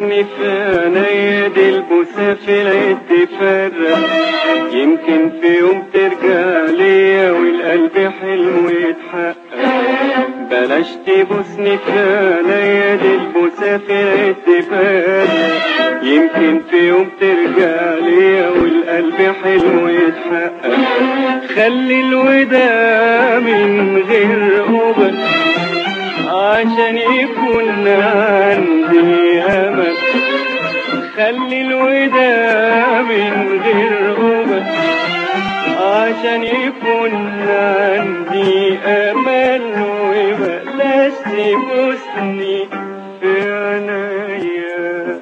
بوسني في عينيا دي البوسة في العيد تفرق، يمكن في يوم ترجع ليا والقلب حلمه يتحقق. بلاش تبوسني في عينيا دي البوسة في العيد تفرق، يمكن في يوم ترجع ليا والقلب حلمه يتحقق. خلي الوداع من غير قبل عشان يكون عندي امل. خلي الوداع من غير قبل عشان يكون عندي امل، وبلاش تبوسني في عينيا.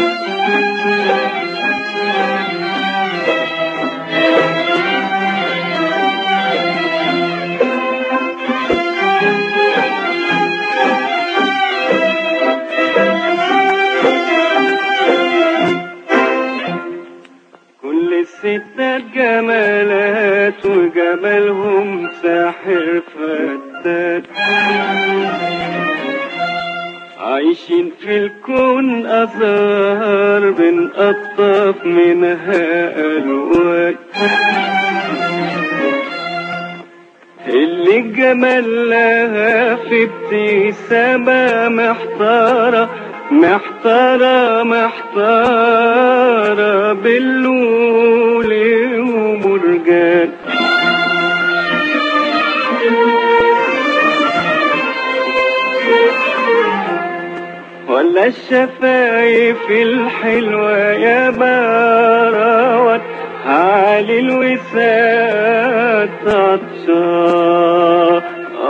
الستات جمالات وجمالهم ساحر فتات، عايشين في الكون أزهار بنقطف منها ألوان. اللي الجمال لها في ابتسامة محتارة محتارة محتارة باللول ومرجان. ولا الشفايف الحلوة يا باروت عالي الوساد عطشان.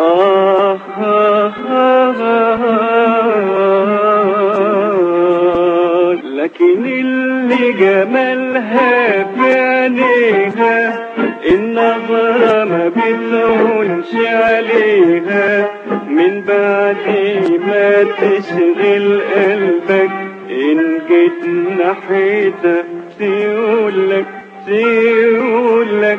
لكن اللي جمالها في عينيها النظرة ما بتهونش عليها، من بعد ما تشغل قلبك إن جيت ناحيتها تقولك تقولك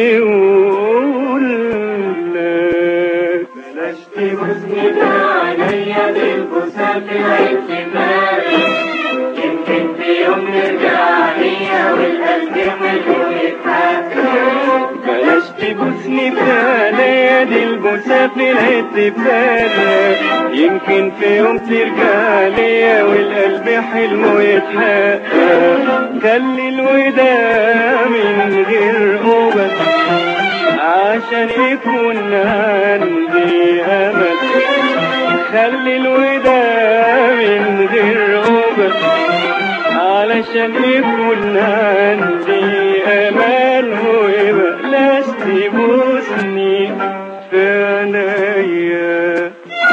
تقولك. بلاش تبوسني في عينيا دي البوسة في العين تفارق، يمكن في يوم نرجع ليا والقلب حلو يتحقق. بلاش تبوسني في عينيا دي البوسة في العين تفارق، يمكن في يوم ترجع ليا والقلب حلمه يتحقق. خلي الوداع من غير قبل عشان يكون عندي امل. خلي الوداع من غير قبل علشان يكون عندي امل، وبلاش تبوسني في عينيا.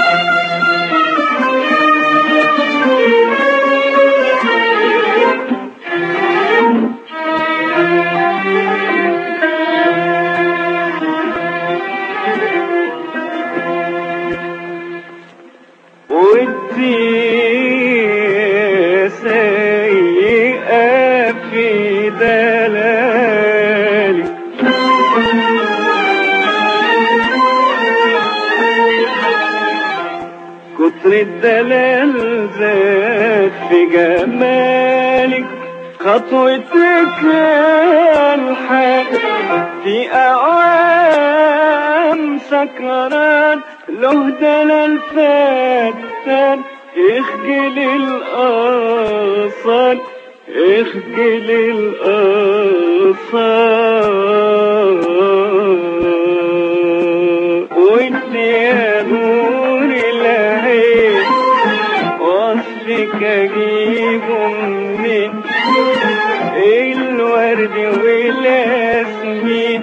ودي سيئة في دلالي، كتر الدلال زاد في جمالك. خطوتك الحق في أعوام سكران له دلال فتان. اخجل الأصال اخجل الأصال، وانت يا نور العين وصفك اجيبه منين؟ الورد والياسمين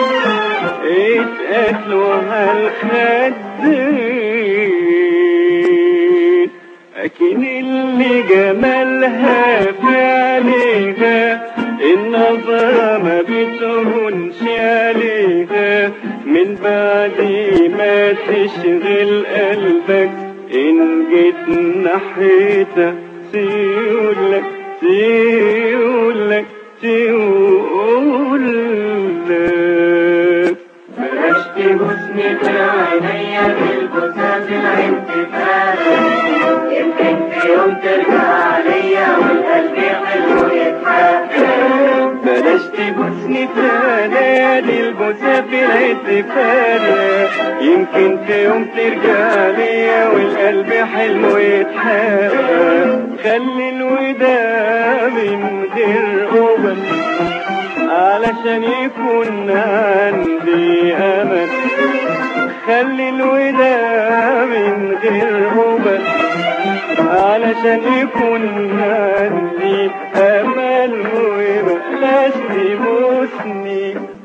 اتقتلوا هالخدين. لكن اللي جمالها في عينيها النظرة ما بتهونش عليها، من بعد ما تشغل قلبك إن جيت ناحيتها تقولك تقولك تقولك. بلاش تبوسني في عينيا بالبوسة في العين تفارق، يمكن في يوم ترجع ليا والقلب حلو يتحقق. بلاش تبوسني تاني البوسة في الاحتفال، يمكن في يوم ترجع ليا والقلب حلمه يتحقق. خلي الوداع من غير قبل علشان يكون عندي امل. خلي الوداع من غير قبل علشان يكون عندي امل، وبلاش تبوسني